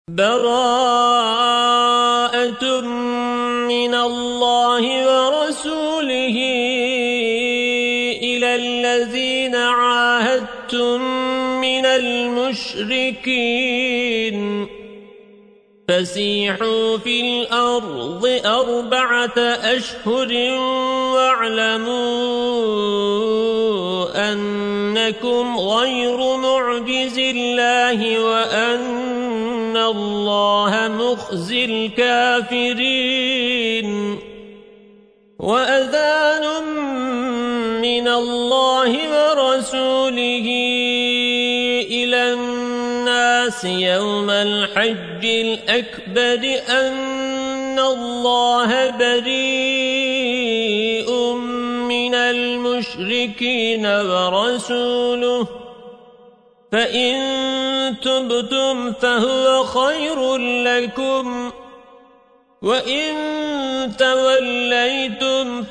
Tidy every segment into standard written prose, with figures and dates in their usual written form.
براءة من الله ورسوله إلى الذين عاهدتم من المشركين فسيحوا في الأرض 4 أشهر واعلموا أنكم غير معجز الله وأن الله مخزي الكافرين وأذان من الله ورسوله إلى الناس يوم الحج الأكبر أن الله بريء من المشركين ورسوله فإن تبتم فهو خير لكم وإن توليتم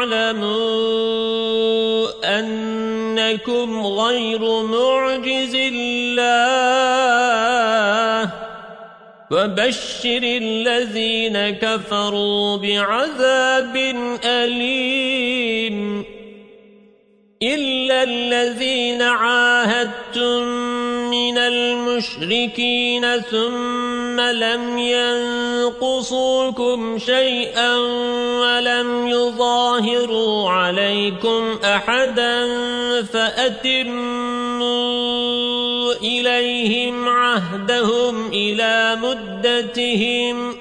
فاعلموا أنكم غير معجز الله وبشر الذين كفروا بعذاب أليم إلا الذين عاهدتم من المشركين ثم لم ينقصوكم شيئا ولم يظاهروا عليكم أحدا فأتموا إليهم عهدهم إلى مدتهم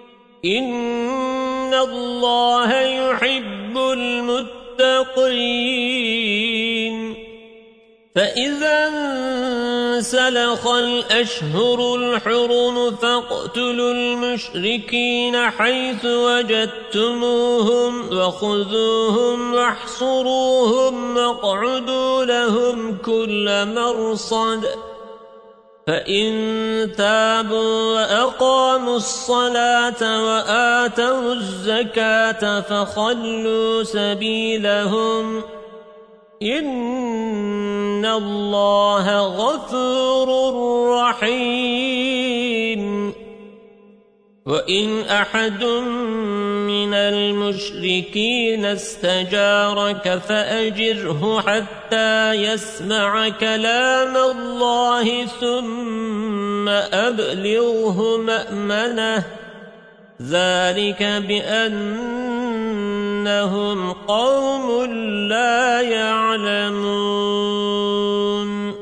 إن الله يحب المتقين فإذا انسلخ الأشهر الحرم فاقتلوا المشركين حيث وجدتموهم وخذوهم واحصروهم واقعدوا لهم كل مرصد فإن تابوا وأقاموا الصلاة وآتوا الزكاة فخلوا سبيلهم إن الله غفور رحيم وإن أحد من المشركين استجارك فأجره حتى يسمع كلام الله ثم أبلغه مأمنه ذلك بأنهم قوم لا يعلمون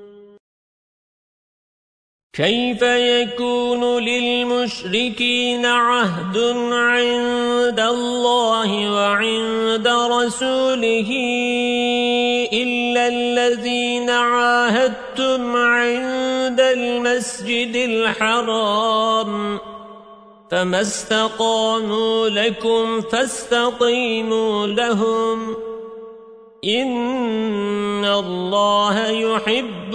كيف يكون للمشركين عهد عند الله وعند رسوله إلا الذين عاهدتم عند المسجد الحرام فما استقاموا لكم فاستقيموا لهم إن الله يحب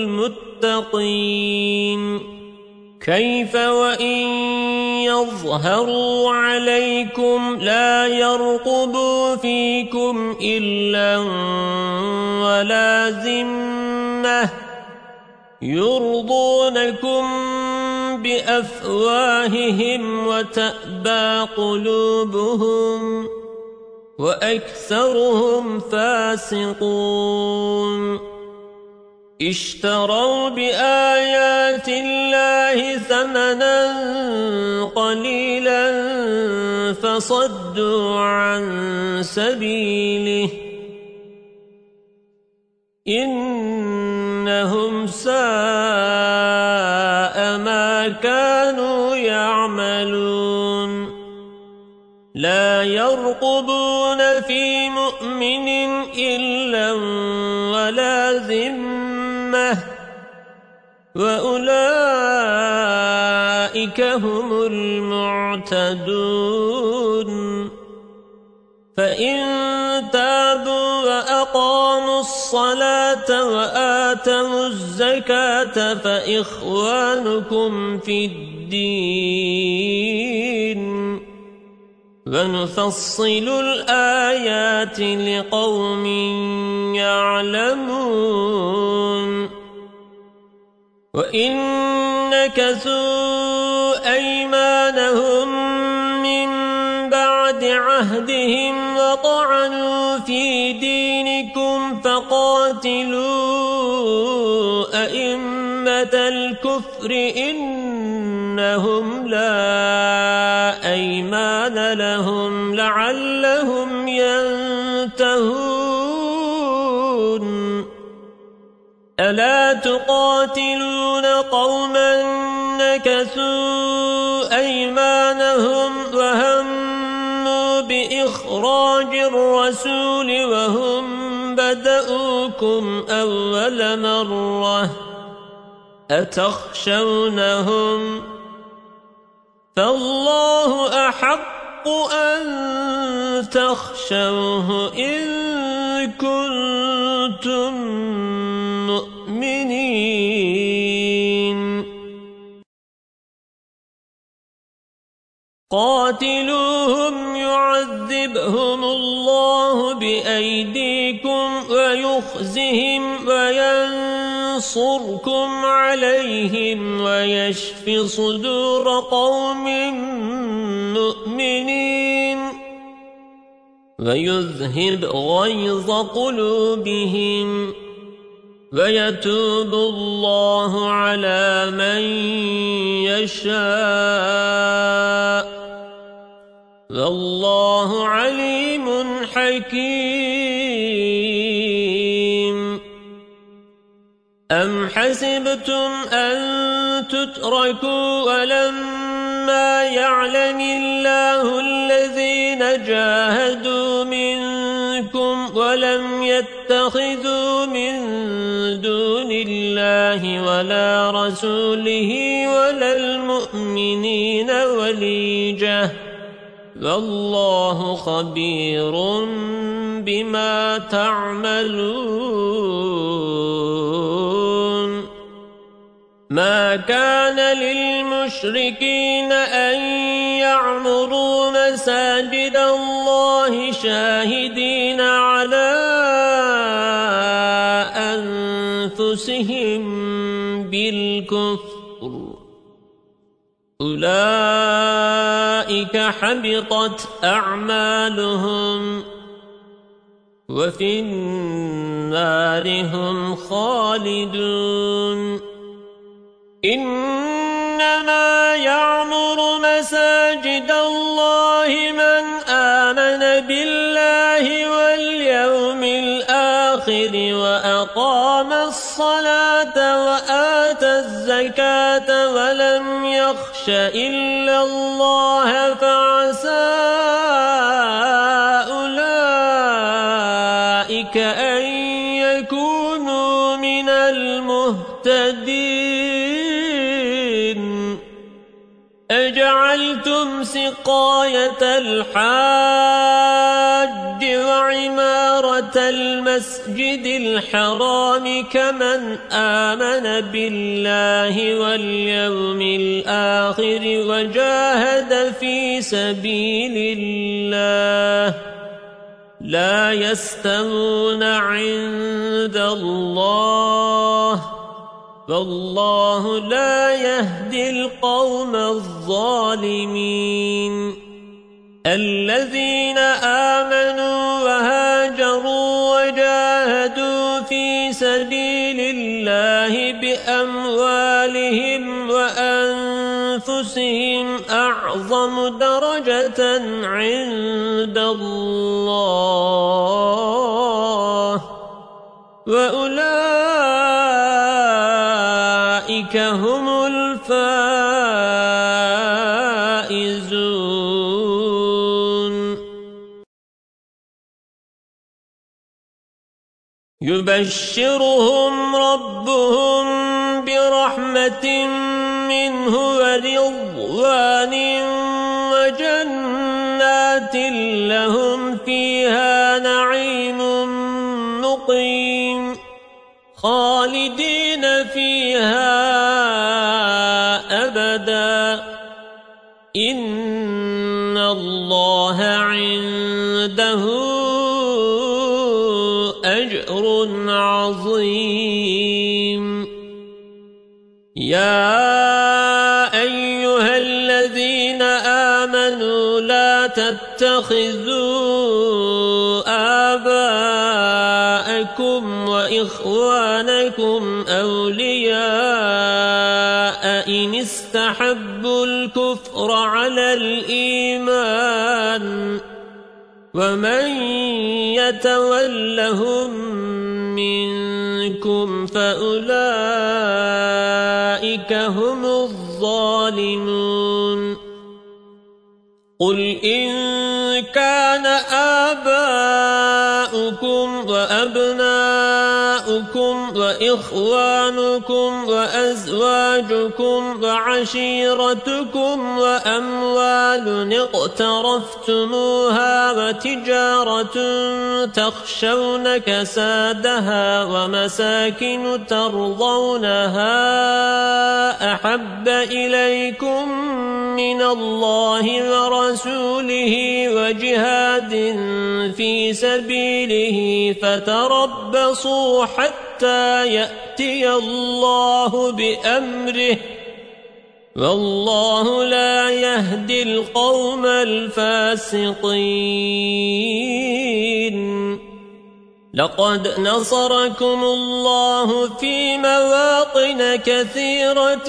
المتقين كيف وإن يظهروا عليكم لا يرقبوا فيكم إلا ولا ذمة يرضونكم بأفواههم وتأبى قلوبهم وأكثرهم فاسقون اشتروا بآيات الله ثمنا قليلا فصدوا عن سبيله إنهم ساء ما كانوا يعملون لا يرقبون في مؤمن إلا ولا ذمة وأولئك هم المعتدون فإن تابوا وأقاموا الصلاة وآتوا الزكاة فإخوانكم في الدين ونفصل الآيات لقوم يعلمون وإن نكثوا أيمانهم من بعد عهدهم وطعنوا في دينكم فقاتلوا أئمة الكفر إنهم لا أيمان لهم لعلهم ينتهون ألا تقاتلون قوما نكثوا أيمانهم وهموا بإخراج الرسول وهم بدؤوكم أول مرة أتخشونهم فالله أحق أن تخشوه إن كنتم مؤمنين قاتلوهم يعذبهم الله بأيديكم ويخزهم وينصركم عليهم ويشف صدور قوم مؤمنين ويذهب غيظ قلوبهم ويتوب الله على من يشاء والله عليم حكيم أم حسبتم أن تتركوا ولما يعلم الله الذين جاهدوا منكم ولم يتخذوا من دون الله ولا رسوله ولا المؤمنين وليجة والله خبير بما تعملون ما كان للمشركين أن يعمروا مساجد الله شاهدين على أنفسهم بالكفر أولئك حبطت أعمالهم وفي النار هم خالدون إنما يعمر مساجد الله من آمن بالله واليوم الآخر وأقام الصلاة وآتى الزكاة ولم يخش إلا الله فعسى أولئك أن يكونوا من المهتدين أجعلتم سقاية الحاج وعمارة المسجد الحرام كمن آمن بالله واليوم الآخر وجاهد في سبيل الله لا يستوون عند الله والله لا يهدي القوم الظالمين الذين آمنوا وهاجروا وجاهدوا في سبيل الله بأموالهم وأنفسهم أعظم درجة عند الله وأولئك هم الفائزون يبشرهم ربهم برحمة منه ورضوان وجنات لهم فيها نعيم مقيم خالدين فيها أبدا إن الله عنده أجر عظيم يا أيها الذين آمنوا لا تتخذوا آباءكم وإخوانكم أولياء إن استحبوا الكفر على الإيمان ومن يتولهم منكم فأولئك هم الظالمون قل إن كان آباؤكم وأبناؤكم وإخوانكم وأزواجكم وعشيرتكم وأموال اقترفتموها وتجارة تخشون كسادها ومساكن ترضونها أحب إليكم من الله ورسوله وجهاد في سبيله فتربصوا حتى يأتي الله بأمره والله لا يهدي القوم الفاسقين لقد نصركم الله في مواطن كثيرة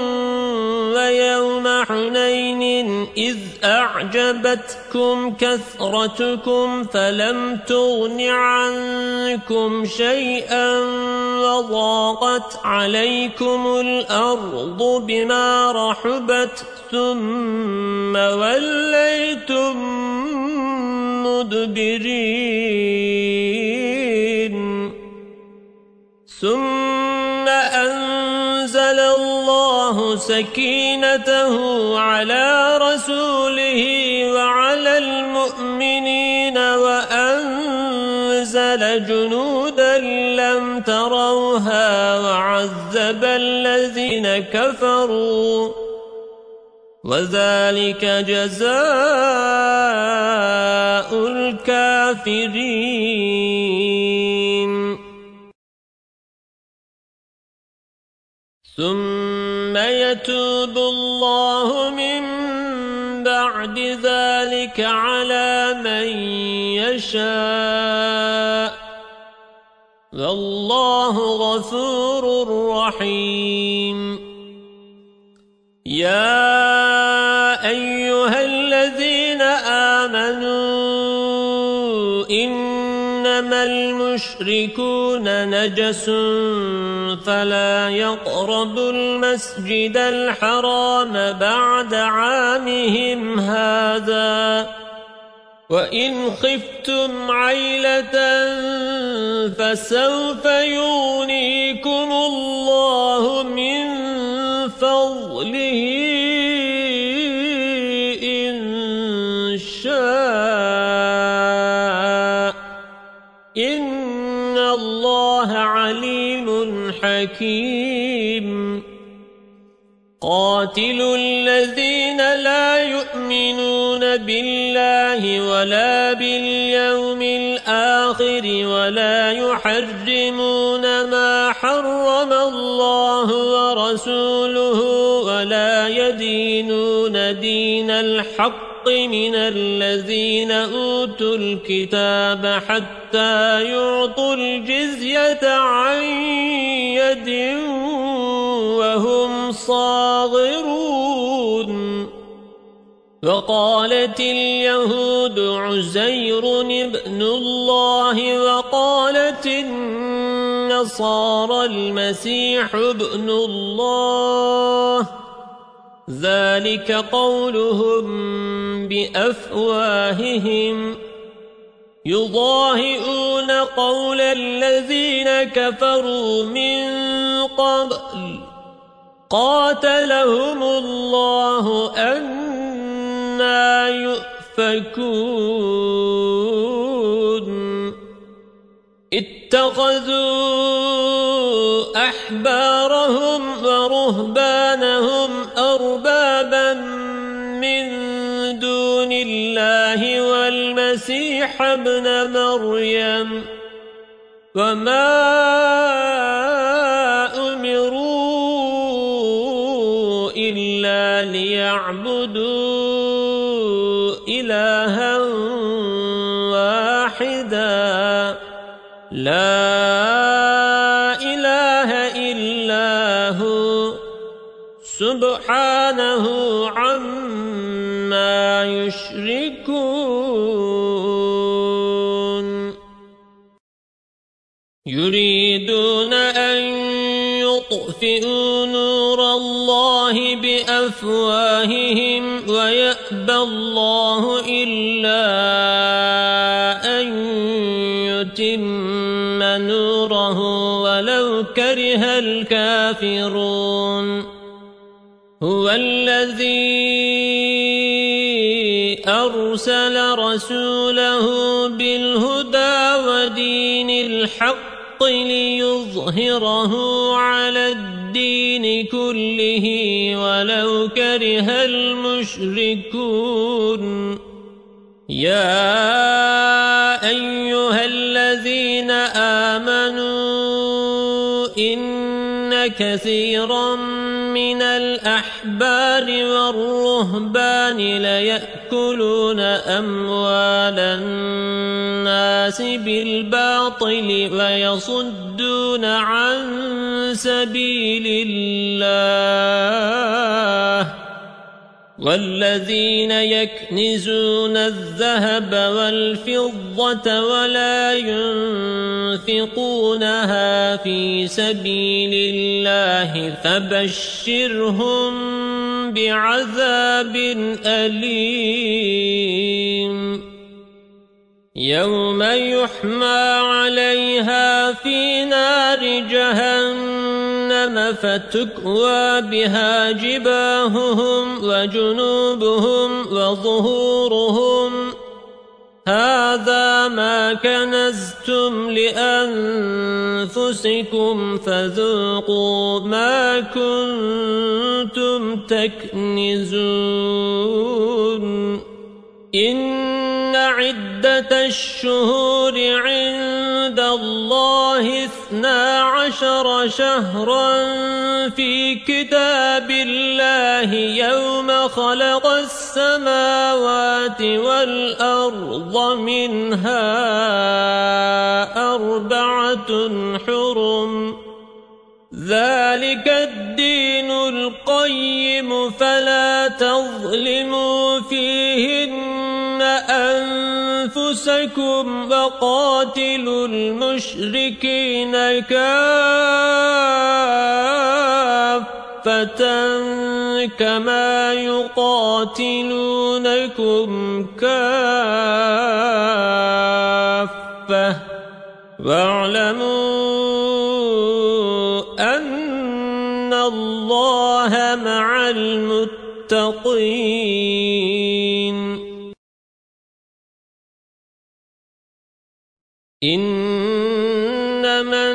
ويوم حنين إذ أعجبتكم كثرتكم فلم تغن عنكم شيئا وضاقت عليكم الأرض بما رحبت ثم وليتم مدبرين ثم أنزل الله سكينته على رسوله وعلى المؤمنين وأنزل جنودا لم تروها وعذب الذين كفروا وذلك جزاء الكافرين ثم يتوب الله من بعد ذلك على من يشاء والله غفور رحيم يا أيها الذين آمنوا إنما المشركون نجس فلا يقربوا المسجد الحرام بعد عامهم هذا وإن خفتم عيلة فسوف يغنيكم الله من فضله إن شاء إن الله عليم حكيم قاتلوا الذين لا يؤمنون بالله ولا باليوم الآخر ولا يحرمون ما حرم الله ورسوله ولا يدينون دين الحق من الذين أوتوا الكتاب حتى يعطوا الجزية عن يد وهم صاغرون وقالت اليهود عزير ابن الله وقالت النصارى المسيح ابن الله ذلك قولهم بأفواههم يضاهئون قول الذين كفروا من قبل قاتلهم الله أنى يؤفكون اتخذوا أحبارهم ورهبانهم أربابا من دون الله والمسيح ابن مريم وما أمروا إلا ليعبدوا إلها واحدا لا إله إلا هو سبحانه عما يشركون يريدون أن يطفئوا نور الله بأفواههم ويأبى الله إلا أن يتم نوره ولو كره الكافرون هو الذي أرسل رسوله بالهدى ودين الحق ليظهره على الدين كله ولو كره المشركون يا أيها الذين آمنوا إن كثيرا من الأحبار والرهبان ليأكلون أموال الناس بالباطل ويصدون عن سبيل الله والذين يكنزون الذهب والفضة ولا ينفقونها في سبيل الله فبشرهم بعذاب أليم يوم يحمى عليها في نار جهنم فتكوى بها جباههم وجنوبهم وظهورهم هذا ما كنزتم لأنفسكم فذوقوا ما كنتم تكنزون إن عدة الشهور عند الله 12 شهرا في كتاب الله يوم خلق السماوات والأرض منها 4 حرم ذلك الدين القيم فلا تظلموا فيهن أنفسكم وقاتلوا المشركين كافة كما يقاتلونكم كافة واعلموا أن الله مع المتقين إنما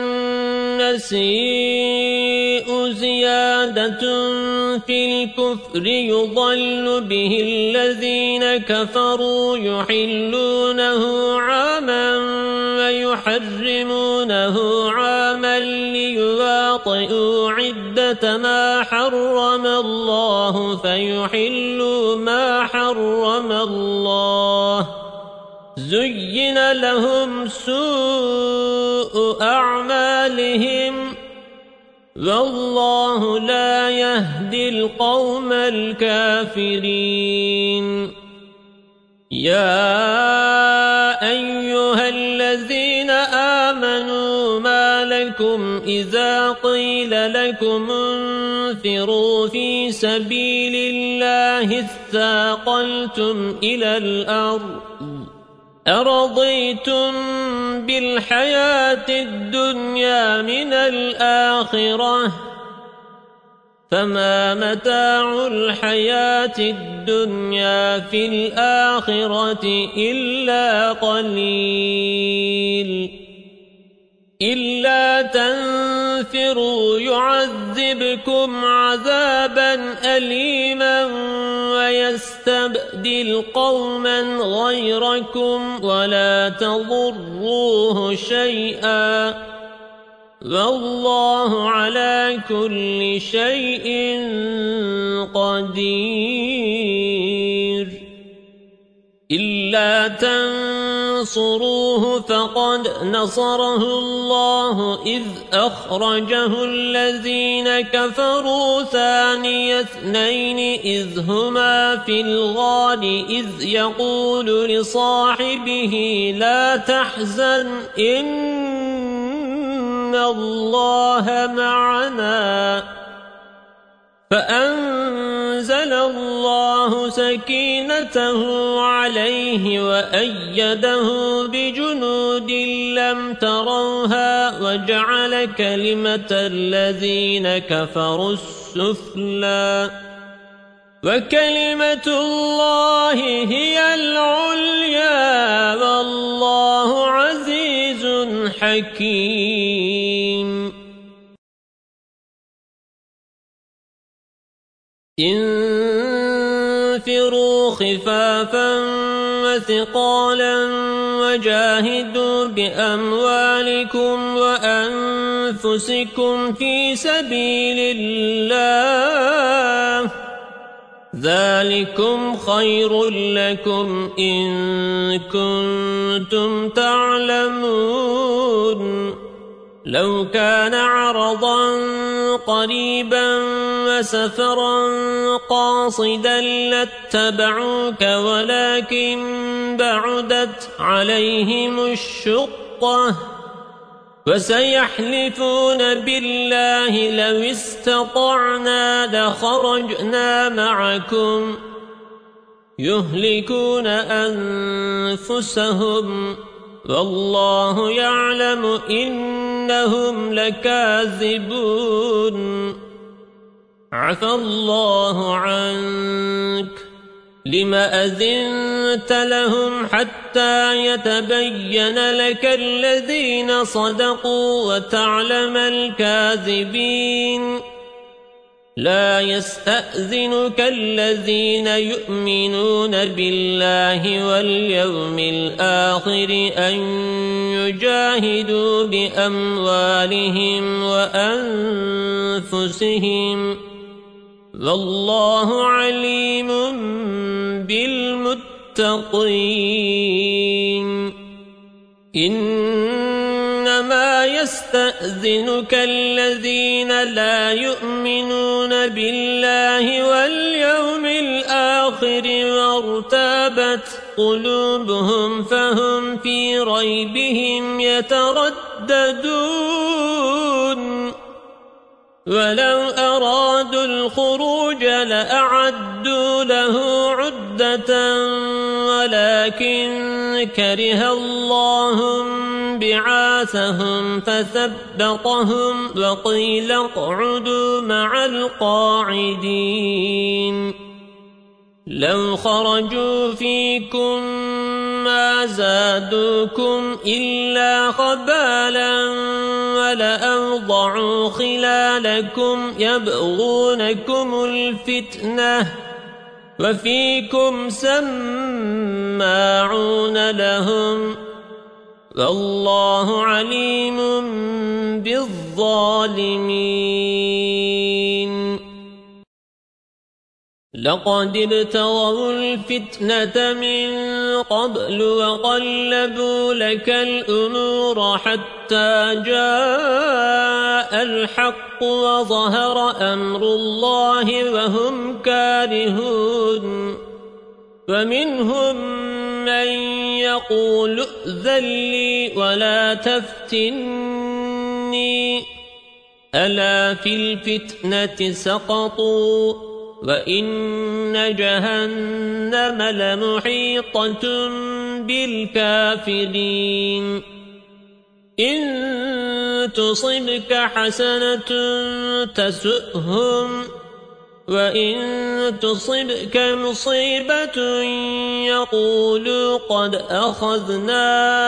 النسيء زيادة في الكفر يضل به الذين كفروا يحلونه عاما ويحرمونه عاما ليواطئوا عدة ما حرم الله فيحلوا ما حرم الله زين لهم سوء أعمالهم والله لا يهدي القوم الكافرين يا أيها الذين آمنوا ما لكم إذا قيل لكم انفروا في سبيل الله اثاقلتم إلى الأرض أرضيتم بالحياة الدنيا من الآخرة فما متاع الحياة الدنيا في الآخرة إلا قليل إلا تنفروا يعذبكم عذابا أليما ويستبدل قوما غيركم ولا تضروه شيئا والله على كل شيء قدير إلا تنصروه فقد نصره الله إذ أخرجه الذين كفروا ثاني اثنين إذ هما في الغار إذ يقول لصاحبه لا تحزن إن الله معنا فأنزل الله سكينته عليه وأيده بجنود لم تروها وجعل كلمة الذين كفروا السفلى وكلمة الله هي العليا والله عزيز حكيم انفروا خفافا وثقالا وجاهدوا بأموالكم وأنفسكم في سبيل الله ذلكم خير لكم إن كنتم تعلمون لو كان عرضا قريبا وسفرا قاصدا لاتبعوك ولكن بعدت عليهم الشقة وسيحلفون بالله لو استطعنا لخرجنا معكم يهلكون أنفسهم والله يعلم إنهم لكاذبون عفى الله عنك لما أذنت لهم حتى يتبين لك الذين صدقوا وتعلم الكاذبين لا يستأذنك الذين يؤمنون بالله واليوم الآخر أن يجاهدوا بأموالهم وأنفسهم والله عليم بالمتقين إنما يستأذنك الذين لا يؤمنون بالله واليوم الآخر وارتابت قلوبهم فهم في ريبهم يترددون ولو أرادوا الخروج لأعدوا له عدة ولكن كره الله بعاثهم فثبطهم وقيل اقعدوا مع القاعدين لو خرجوا فيكم ما زادوكم إلا خبالا ولأوضعوا خلالكم يبغونكم الفتنة وفيكم سماعون لهم والله عليم بالظالمين لقد ابتغوا الفتنة من قبل وقلبوا لك الأمور حتى جاء الحق وظهر أمر الله وهم كارهون ومنهم من يقول ائذن لي ولا تفتني ألا في الفتنة سقطوا وإن جهنم لمحيطة بالكافرين إن تصبك حسنة تسؤهم وإن تصبك مصيبة يقولوا قد أخذنا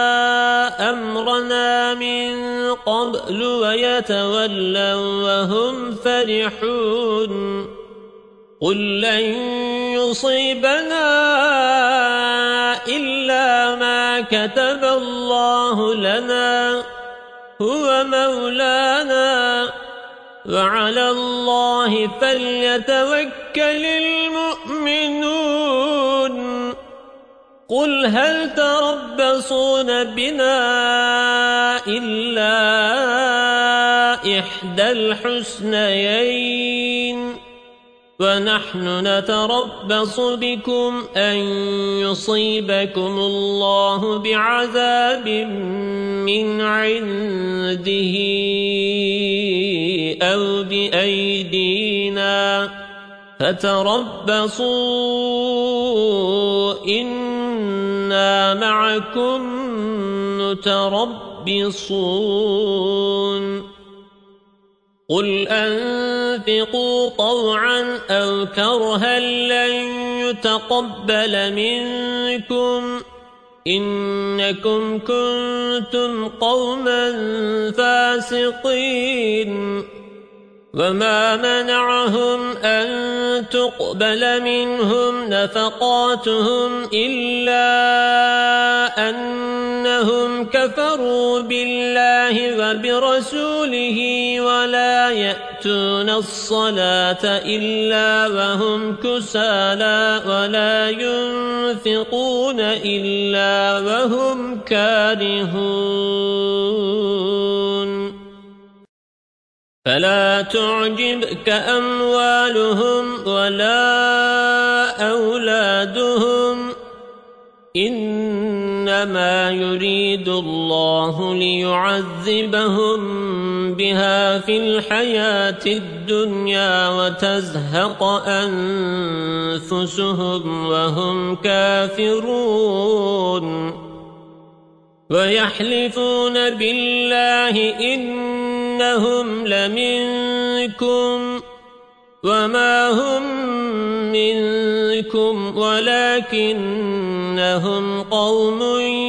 أمرنا من قبل ويتولوا وهم فرحون قل لن يصيبنا إلا ما كتب الله لنا هو مولانا وعلى الله فليتوكل المؤمنون قل هل تربصون بنا إلا إحدى الحسنيين ونحن نتربص بكم أن يصيبكم الله بعذاب من عنده أو بأيدينا فتربصوا إنا معكم متربصون قل أنفقوا طوعا أو كرها لن يتقبل منكم إنكم كنتم قوما فاسقين وما منعهم أن تقبل منهم نفقاتهم إلا أنهم كفروا بالله وبرسوله ولا يأتون الصلاة إلا وهم كسالى ولا ينفقون إلا وهم كارهون فلا تعجبك أموالهم ولا أولادهم إنما يريد الله ليعذبهم بها في الحياة الدنيا وتزهق أنفسهم وهم كافرون ويحلفون بالله إنهم لمنكم وما هم منكم ولكنهم قوم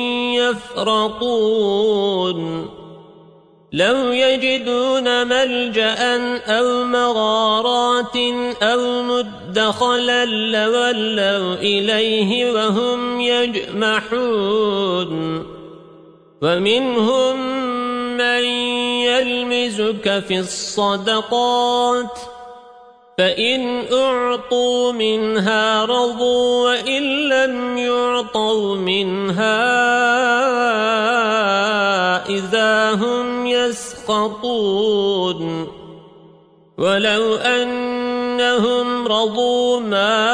يفرقون لو يجدون ملجأ أو مغارات أو مدخلا لولوا إليه وهم يجمحون ومنهم من يلمزك في الصدقات فإن أعطوا منها رضوا وإن لم يعطوا منها إذا هم يسخطون ولو أنهم رضوا ما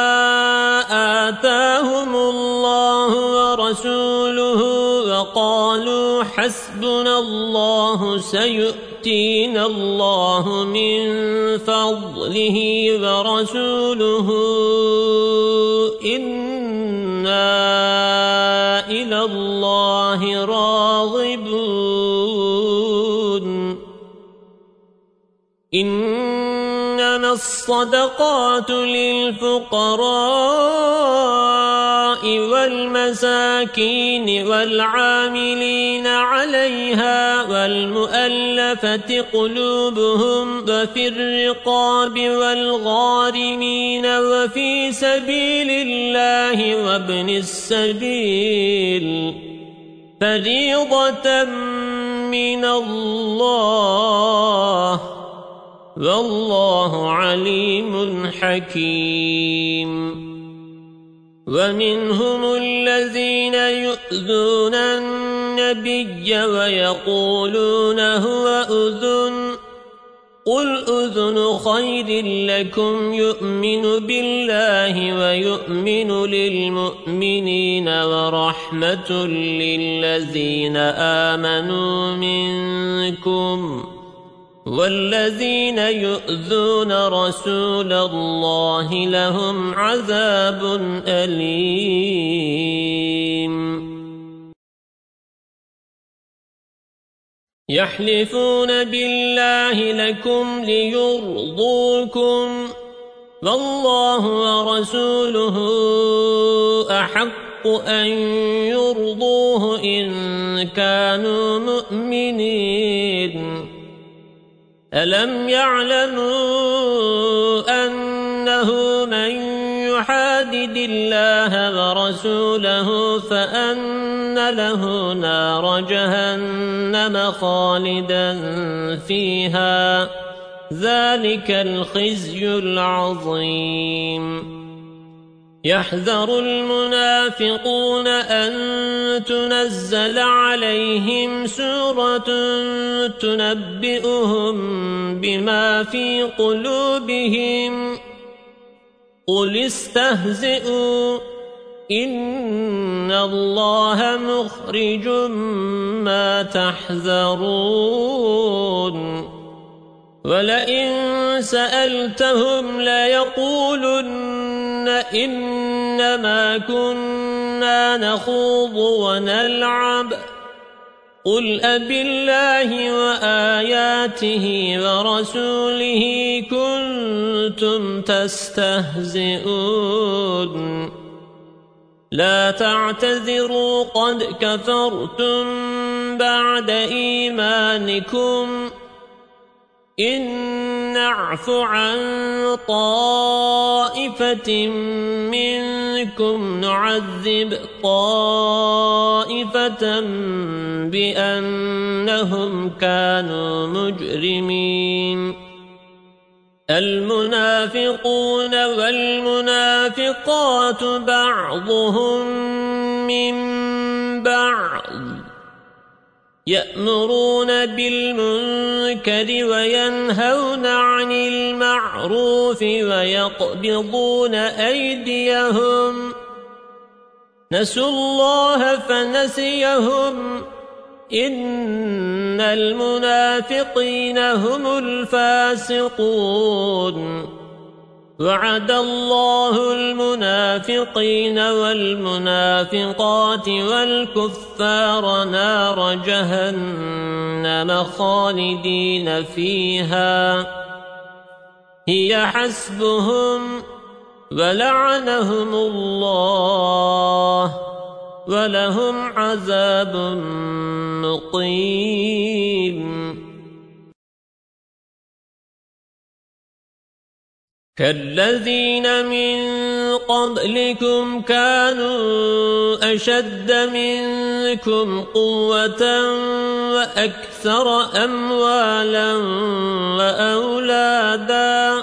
آتاهم الله ورسوله وقالوا حسبنا الله سيؤتينا الله من فضله ورسوله إنا إلى الله راغبون إنما الصدقات للفقراء والمساكين والعاملين عليها والمؤلفة قلوبهم وفي الرقاب والغارمين وفي سبيل الله وابن السبيل فريضة من الله والله عليم حكيم ومنهم الذين يؤذون النبي ويقولون هو أذن قل أذن خير لكم يؤمن بالله ويؤمن للمؤمنين ورحمة للذين آمنوا منكم والذين يؤذون رسول الله لهم عذاب أليم يحلفون بالله لكم ليرضوكم والله ورسوله أحق أن يرضوه إن كانوا مؤمنين ألم يعلموا أنه من يحادد الله ورسوله فأن له نار جهنم خالدا فيها ذلك الخزي العظيم يحذر المنافقون أن تنزل عليهم سورة تنبئهم بما في قلوبهم قل استهزئوا إن الله مخرج ما تحذرون ولئن سألتهم ليقولن إنما كنا نخوض ونلعب قل أبالله وآياته ورسوله كنتم تستهزئون لا تعتذروا قد كفرتم بعد إيمانكم إن نعف عن طائفة منكم نعذب طائفة بأنهم كانوا مجرمين المنافقون والمنافقات بعضهم من بعض يأمرون بالمنكر وينهون عن المعروف ويقبضون أيديهم نسوا الله فنسيهم إن المنافقين هم الفاسقون وعد الله المنافقين والمنافقات والكفار نار جهنم خالدين فيها هي حسبهم ولعنهم الله ولهم عذاب مقيم كالذين من قبلكم كانوا أشد منكم قوة وأكثر أموالا وأولادا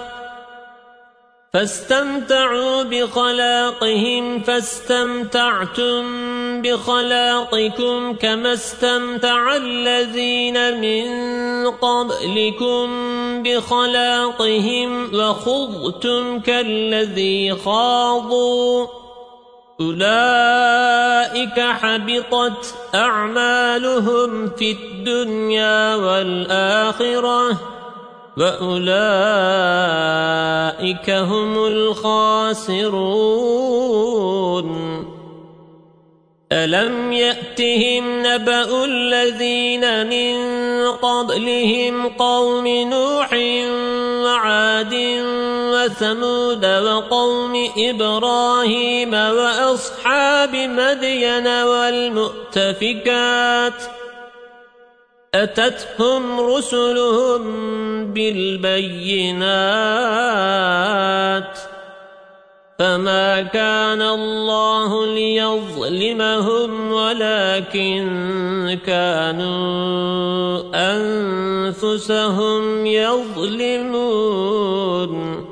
فاستمتعوا بخلاقهم فاستمتعتم بخلاقكم كما استمتع الذين من قبلكم بخلاقهم وخضتم كالذي خاضوا أولئك حبطت أعمالهم في الدنيا والآخرة وأولئك هم الخاسرون ألم يأتهم نبأ الذين من قبلهم قوم نوح وعاد وثمود وقوم إبراهيم وأصحاب مدين والمؤتفكات أتتهم رسلهم بالبينات فما كان الله ليظلمهم ولكن كانوا أنفسهم يظلمون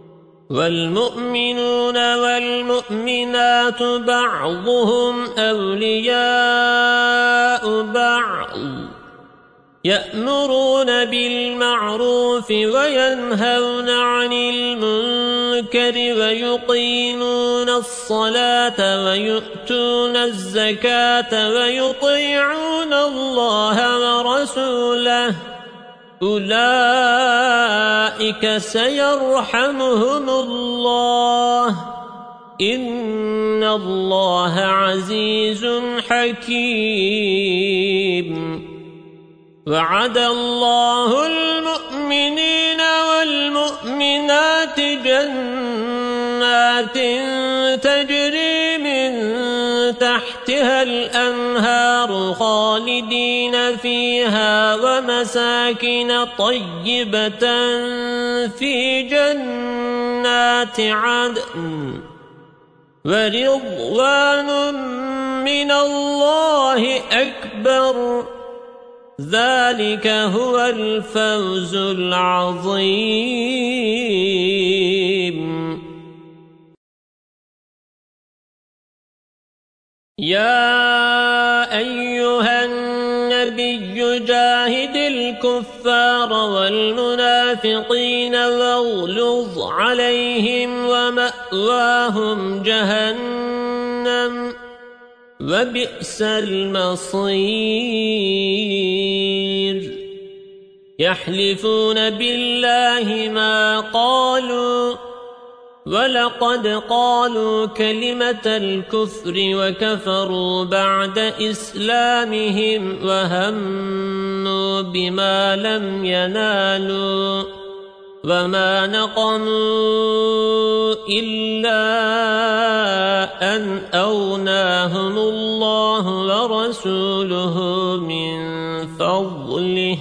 والمؤمنون والمؤمنات بعضهم أولياء بعض يأمرون بالمعروف وينهون عن المنكر ويقيمون الصلاة ويؤتون الزكاة ويطيعون الله ورسوله أولئك سيرحمهم الله إن الله عزيز حكيم وعد الله المؤمنين والمؤمنات جنات تجري من تحتها تحتها الأنهار خالدين فيها ومساكن طيبة في جنات عدن ورضوان من الله أكبر ذلك هو الفوز العظيم يا أيها النبي جاهد الكفار والمنافقين واغلظ عليهم ومأواهم جهنم وبئس المصير يحلفون بالله ما قالوا ولقد قالوا كلمة الكفر وكفروا بعد إسلامهم وهموا بما لم ينالوا وما نقموا إلا أن أغناهم الله ورسوله من فضله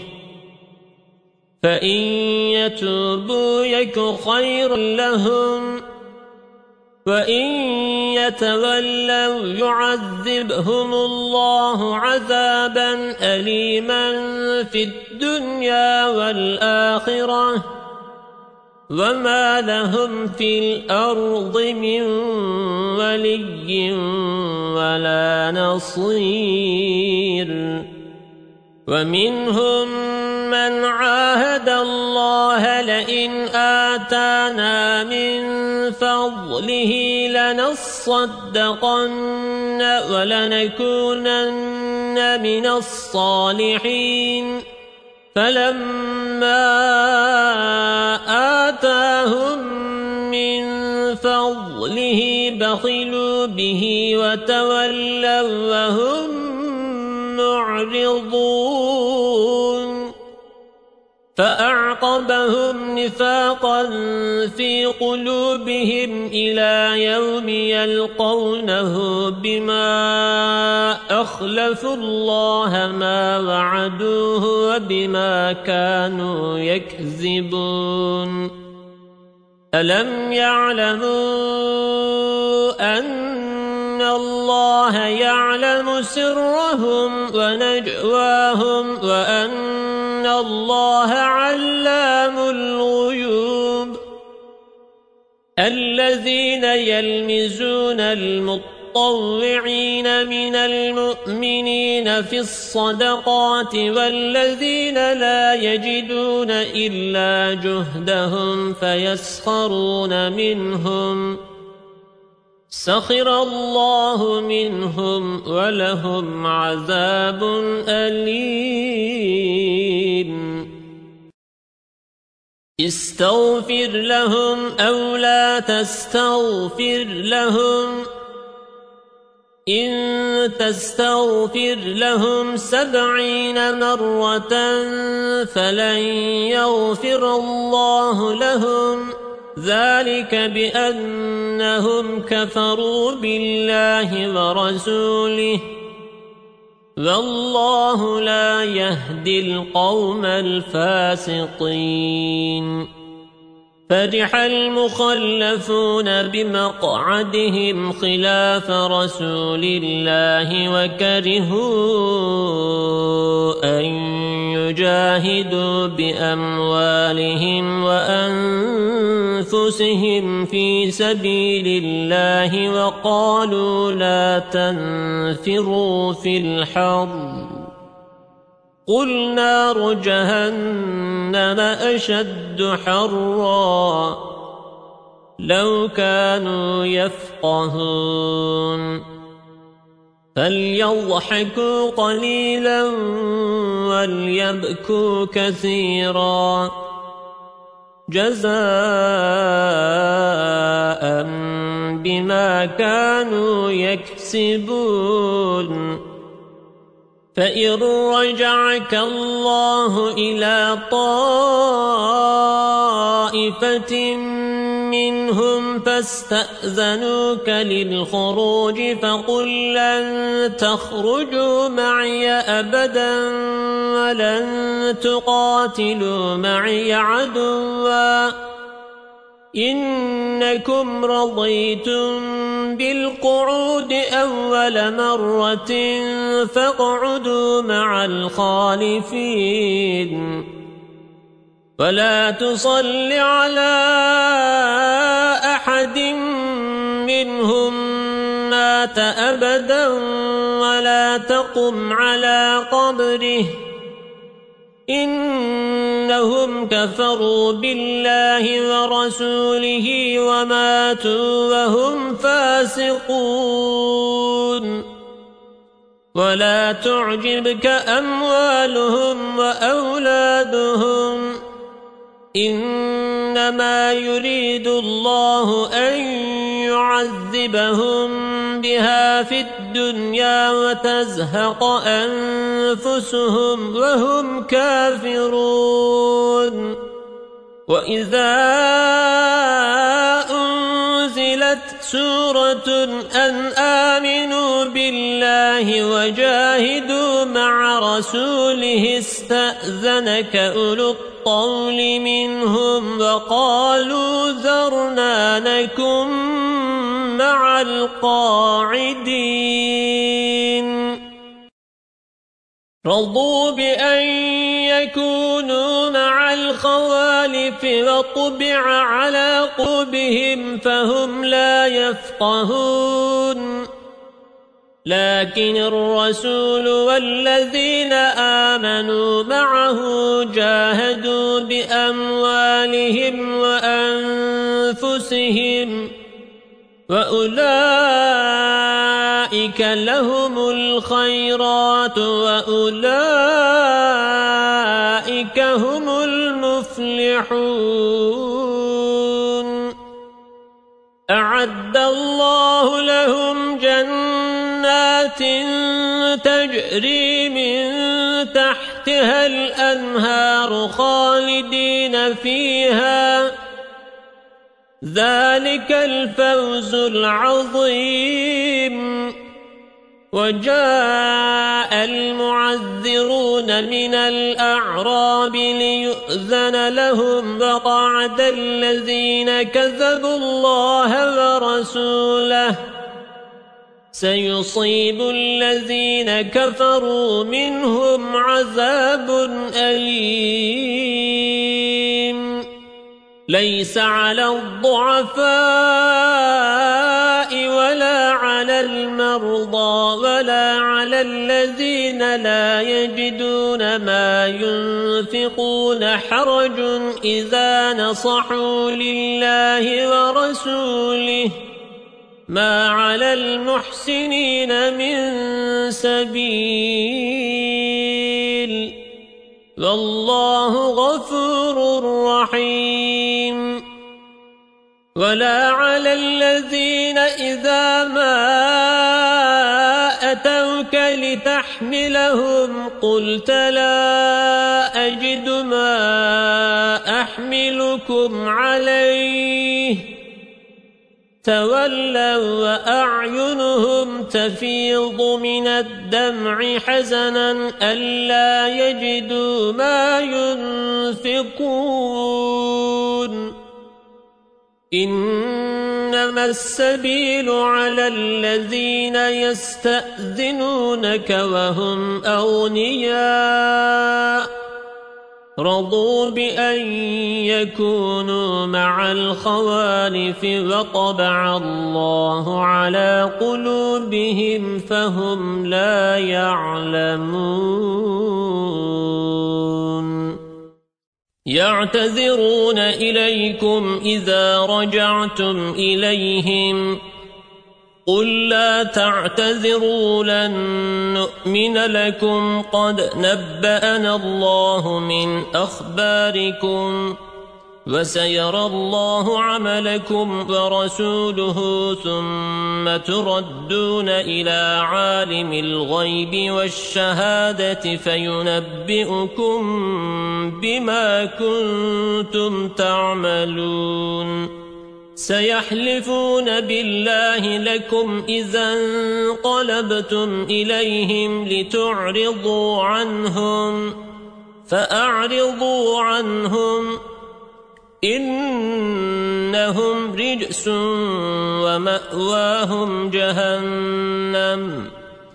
فإن يتوبوا يك خيرا لهم وإن يتولوا يعذبهم الله عذابا أليما في الدنيا والآخرة وما لهم في الأرض من ولي ولا نصير ومنهم من عاهد الله لئن آتانا من فضله لنصدقن ولنكونن من الصالحين فلما آتاهم من فضله بخلوا به وتولوا وهم معرضون فأعقبهم نفاقا في قلوبهم إلى يوم يلقونه بما أخلفوا الله ما وعدوه وبما كانوا يكذبون ألم يعلموا أن الله يعلم سرهم ونجواهم وأن الله علام الغيوب الذين يلمزون المطوعين من المؤمنين في الصدقات والذين لا يجدون إلا جهدهم فيسخرون منهم سخر الله منهم ولهم عذاب أليم استغفر لهم أو لا تستغفر لهم إن تستغفر لهم 70 مرة فلن يغفر الله لهم ذلك بأنهم كفروا بالله ورسوله والله لا يهدي القوم الفاسقين فرح المخلفون بمقعدهم خلاف رسول الله وكرهوا أن يجاهدوا بأموالهم وأنفسهم في سبيل الله وقالوا لا تنفروا في الحر قل نار جهنم أشد حرا لو كانوا يفقهون فليضحكوا قليلا وليبكوا كثيرا جزاء بما كانوا يكسبون فإن رجعك الله إلى طائفة من منهم فاستأذنوك للخروج فقل لن تخرجوا معي أبدا ولن تقاتلوا معي عدوا إنكم رضيتم بالقعود أول مرة فاقعدوا مع الخالفين ولا تصل على أحد منهم مات أبدا ولا تقم على قبره إنهم كفروا بالله ورسوله وماتوا وهم فاسقون ولا تعجبك أموالهم وأولادهم إنما يريد الله أن يعذبهم بها في الدنيا وتزهق أنفسهم وهم كافرون وإذا أنزلت سورة أن آمنوا بالله وجاهدوا مع رسوله استأذنك أولو الطول منهم وقالوا ذرنا نكن مع القاعدين رضوا بأن يكونوا مع الخوالف وطبع على قلوبهم فهم لا يفقهون لكن الرسول والذين آمنوا معه جاهدوا بأموالهم وأنفسهم وأولئك لهم الخيرات وأولئك هم المفلحون أعد الله لهم جنات تجري من تحتها الأنهار خالدين فيها ذلك الفوز العظيم وجاء المعذرون من الأعراب ليؤذن لهم وقعد الذين كذبوا الله ورسوله سيصيب الذين كفروا منهم عذاب أليم ليس على الضعفاء ولا على المرضى ولا على الذين لا يجدون ما ينفقون حرج إذا نصحوا لله ورسوله ما على المحسنين من سبيل والله غفور رحيم ولا على الذين إذا ما أتوك لتحملهم قلت لا أجد ما أحملكم عليه تولوا وأعينهم تفيض من الدمع حزنا ألا يجدوا ما ينفقون إنما السبيل على الذين يستأذنونك وهم أغنياء رضوا بأن يكونوا مع الخوالف وطبع الله على قلوبهم فهم لا يعلمون يعتذرون إليكم إذا رجعتم إليهم قل لا تعتذروا لن نؤمن لكم قد نبأنا الله من أخباركم وسيرى الله عملكم ورسوله ثم تردون إلى عالم الغيب والشهادة فينبئكم بما كنتم تعملون سيحلفون بالله لكم إذا انقلبتم إليهم لتعرضوا عنهم فأعرضوا عنهم إنهم رجس ومأواهم جهنم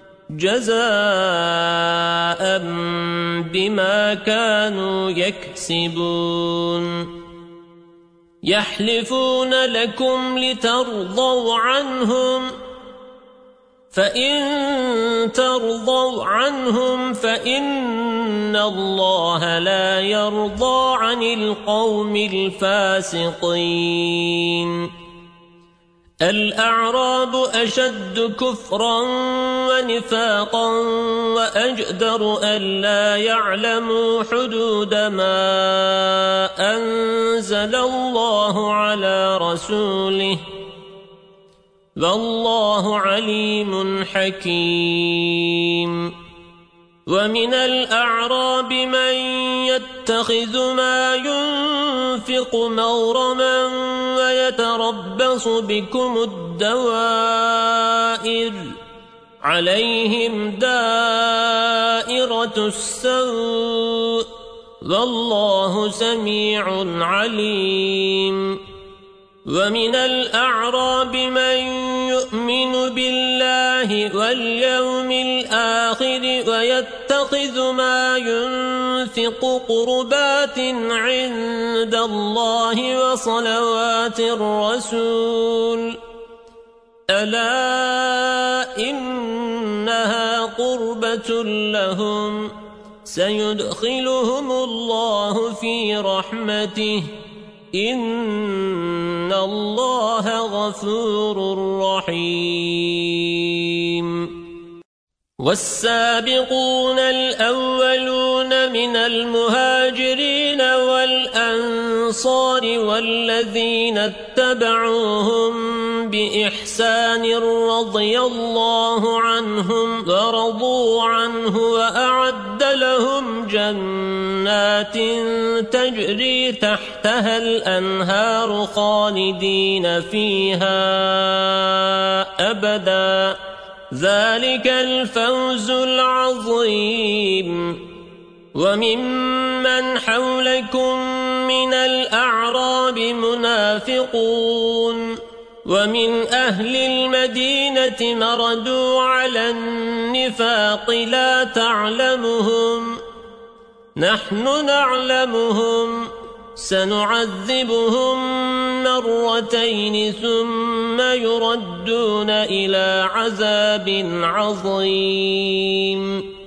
جزاء بما كانوا يكسبون يحلفون لكم لترضوا عنهم فإن ترضوا عنهم فإن الله لا يرضى عن القوم الفاسقين الأعراب أشد كفرا ونفاقا وأجدر ألا يعلموا حدود ما أنزل الله على رسوله والله عليم حكيم ومن الأعراب من يتخذ ما ينفق مغرما ويتربص بكم الدوائر عليهم دائرة السوء والله سميع عليم ومن الأعراب من يؤمن بالله واليوم الآخر ويتخذ ما ينفق قربات عند الله وصلوات الرسول ألا إنها قربة لهم سيدخلهم الله في رحمته إن الله غفور رحيم والسابقون الأولون من المهاجرين والأنصار والذين اتبعوهم بإحسان رضي الله عنهم ورضوا عنه وأعد لهم جنات تجري تحتها الأنهار خالدين فيها أبدا ذلك الفوز العظيم وممن حولكم من الأعراب منافقون ومن أهل المدينة مردوا على النفاق لا تعلمهم نحن نعلمهم سنعذبهم مرتين ثم يردون إلى عذاب عظيم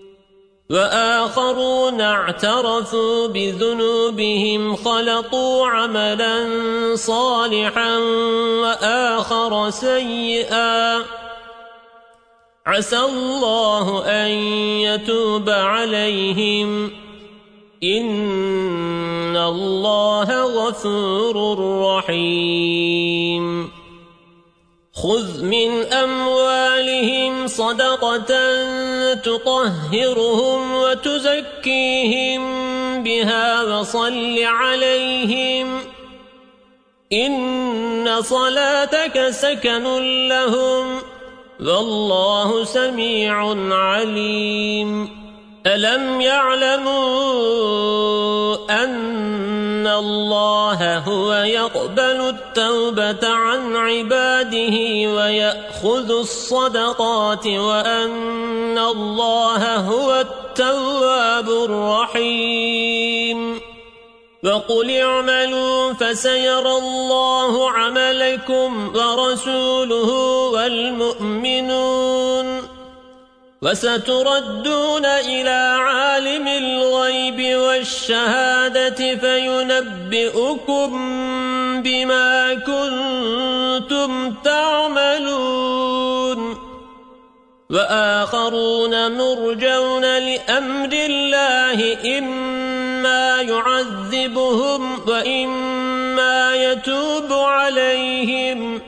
وآخرون اعترفوا بذنوبهم خلطوا عملا صالحا وآخر سيئا عسى الله أن يتوب عليهم إن الله غفور رحيم خذ من أموالهم صدقة تطهرهم وتزكيهم بها وصل عليهم إن صلاتك سكن لهم والله سميع عليم ألم يعلموا أن الله هو يقبل التوبة عن عباده ويأخذ الصدقات وأن الله هو التواب الرحيم وقل اعملوا فسيرى الله عملكم ورسوله والمؤمنون وستردون إلى عالم الغيب والشهادة فينبئكم بما كنتم تعملون وآخرون مرجون لأمر الله إما يعذبهم وإما يتوب عليهم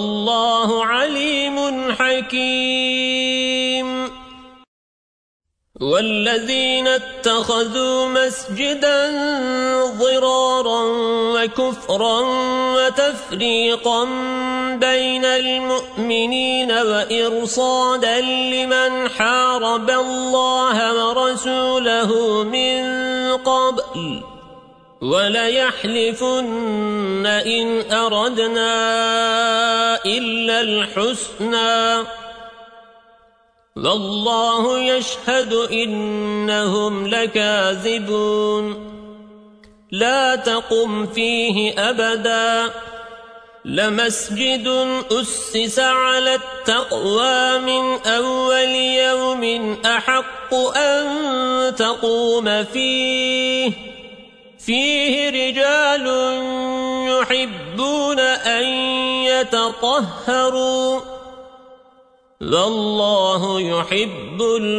والله عليم حكيم والذين اتخذوا مسجدا ضرارا وكفرا وتفريقا بين المؤمنين وإرصادا لمن حارب الله ورسوله من قبل وليحلفن إن أردنا إلا الحسنى والله يشهد إنهم لكاذبون لا تقم فيه أبدا لمسجد أسس على التقوى من أول يوم أحق أن تقوم فيه رجال يحبون أن يتطهروا والله يحب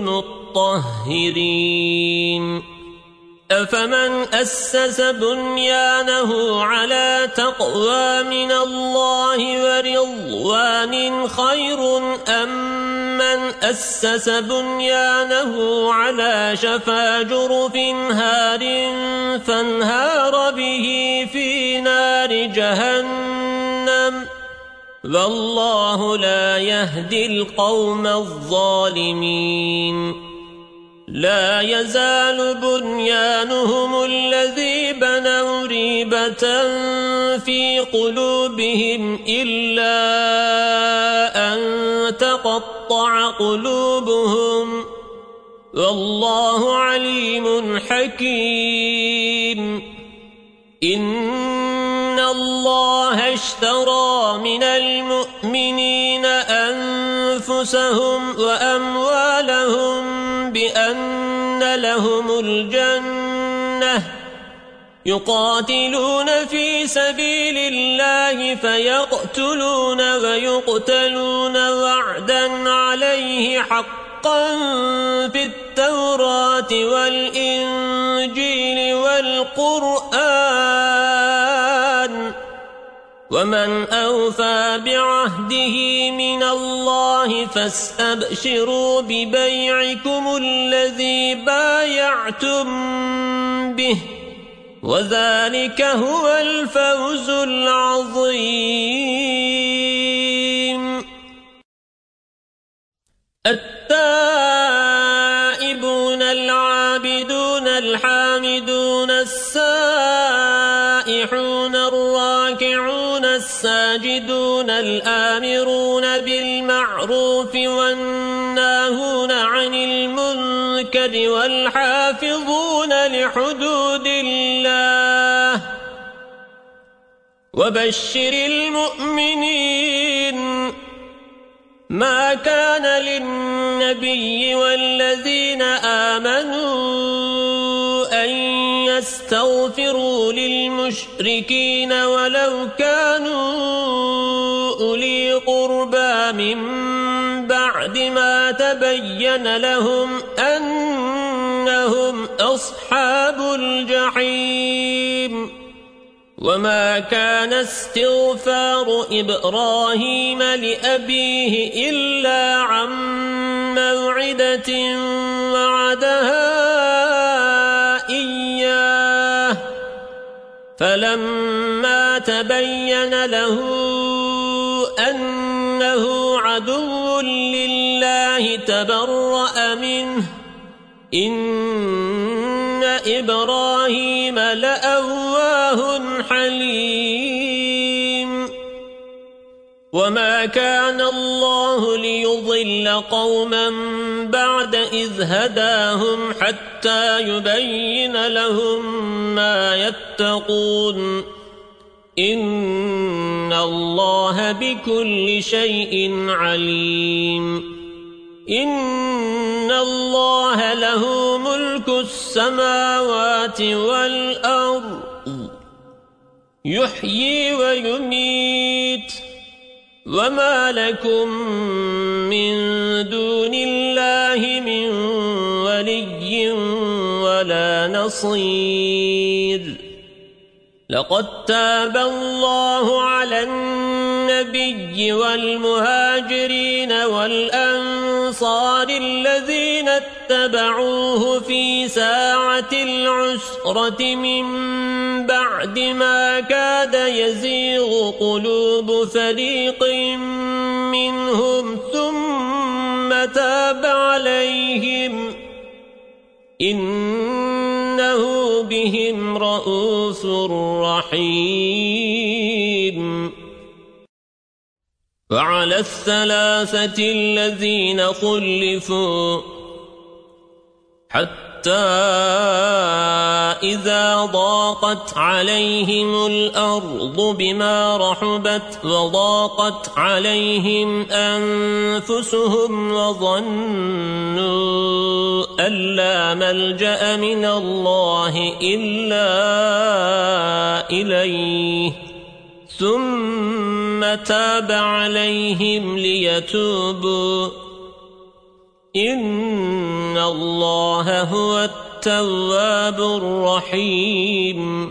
المطهرين أفمن أسس بنيانه على تقوى من الله ورضوان خير أم من أسس بنيانه على شفا جرف هار فانهار به في نار جهنم والله لا يهدي القوم الظالمين لا يزال بنيانهم الذي بنوا ريبة في قلوبهم إلا أن تقطع قلوبهم والله عليم حكيم إن الله اشترى من المؤمنين أنفسهم وأموالهم بأن لهم الجنة يقاتلون في سبيل الله فيقتلون ويقتلون وعدا عليه حقا في التوراة والإنجيل والقرآن ومن أوفى بعهده من الله فاستبشروا ببيعكم الذي بايعتم به وذلك هو الفوز العظيم التائبون العابدون الحامدون السائحون الراكعون الساجدون الآمرون بالمعروف والناهون عن المنكر والحافظون لحدود الله وبشر المؤمنين ما كان للنبي والذين آمنوا أن يستغفروا للمشركين ولو كانوا أولي قربى من بعد ما تبين لهم أنهم أصحاب الجحيم وما كان استغفار إبراهيم لأبيه إلا عن موعدة وعدها إياه فلما تبين له أنه عدو لله تبرأ منه إن إبراهيم لأواه حليم وما كان الله ليضل قوما بعد إذ هداهم حتى يبين لهم ما يتقون إن الله بكل شيء عليم إن الله له ملك السماوات والأرض يحيي ويميت وما لكم من دون الله من ولي ولا نصير لقد تاب الله على النبي والمهاجرين والأنصار الذين اتبعوه في ساعة العسرة من بعد ما كاد يزيغ قلوب فريق منهم ثم تاب عليهم إنه بهم رءوف رحيم. وعلى الثلاثة الذين خلفوا حتى إذا ضاقت عليهم الأرض بما رحبت وضاقت عليهم أنفسهم وظنوا أن لا ملجأ من الله إلا إليه ثم تاب عليهم ليتوبوا إن الله هو التواب الرحيم.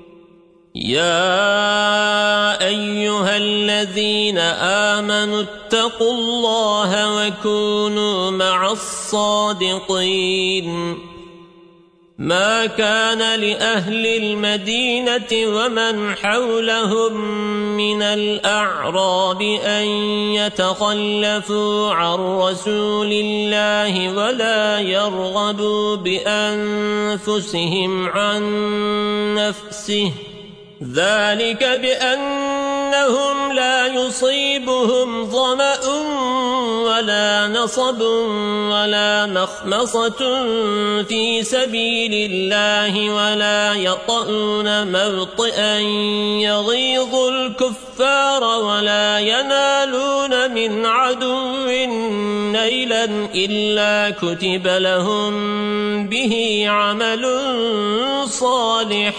يا أيها الذين آمنوا اتقوا الله وكونوا مع الصادقين. ما كان لأهل المدينة ومن حولهم من الأعراب أن يتخلفوا عن رسول الله ولا يرغبوا بأنفسهم عن نفسه ذلك بأنهم لا يصيبهم ظمأ ولا نصب ولا مخمصة في سبيل الله ولا يطؤون موطئا يغيظ الكفار ولا ينالون من عدو نيلا إلا كتب لهم به عمل صالح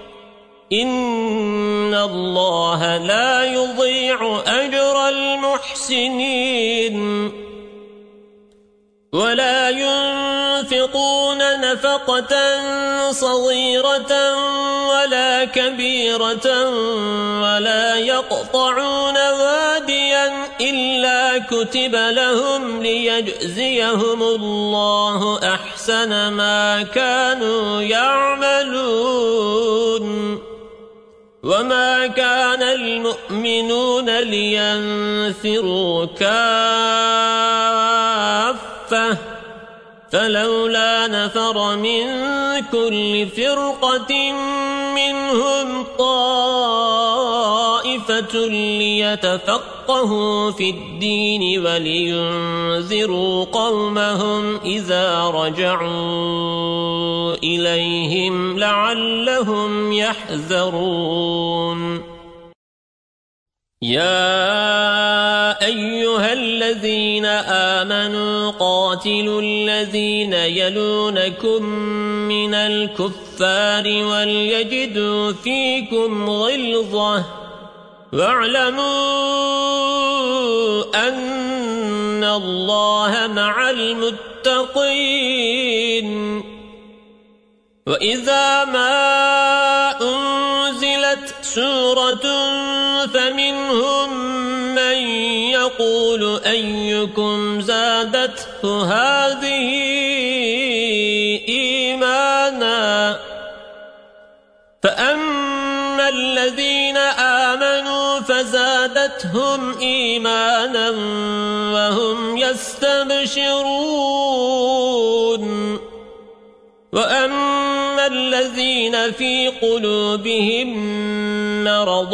إن الله لا يضيع أجر المحسنين. ولا ينفقون نفقة صغيرة ولا كبيرة ولا يقطعون واديا إلا كتب لهم ليجزيهم الله أحسن ما كانوا يعملون. وما كان المؤمنون لينفروا كافة فلولا نفر من كل فرقة منهم طائفة ليتفقهوا في الدين ولينذروا قومهم إذا رجعوا إليهم لعلهم يحذرون. يا أيها الذين آمنوا قاتلوا الذين يلونكم من الكفار وليجدوا فيكم غلظة واعلموا أن الله مع المتقين. وإذا ما أنزلت سورة فمنهم من يقول أيكم زادته هذه إيمانا فأما الذين آمنوا فزادتهم إيمانا وهم يستبشرون. وأما الذين في قلوبهم مرض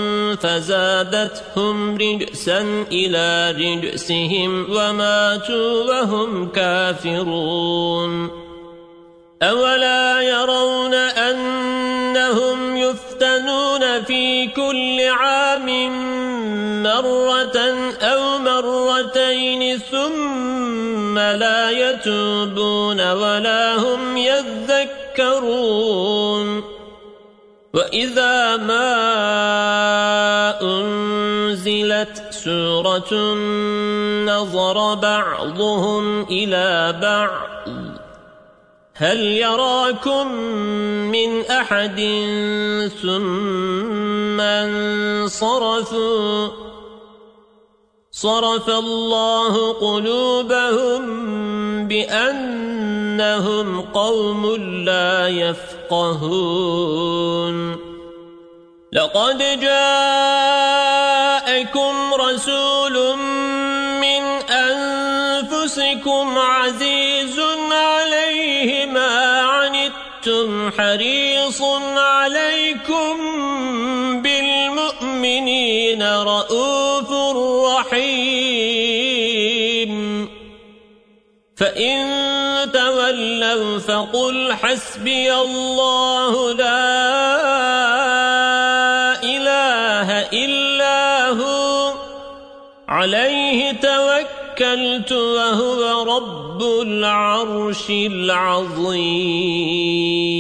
فزادتهم رجسا إلى رجسهم وماتوا وهم كافرون. أولا يرون أنهم يفتنون في كل عام مرة أو مرتين ثم لا يتوبون ولا هم يذكرون. وإذا ما أنزلت سورة نظر بعضهم إلى بعض هل يراكم من أحد ثم انصرفوا صرف الله قلوبهم بأنهم قوم لا يفقهون لقد جاءكم رسول من أنفسكم عزيز عليه ما عنتم حريص عليكم بالمؤمنين رؤوف رحيم فإن تولوا فقل حسبي الله لا إله إلا هو عليه توكلت وهو رب العرش العظيم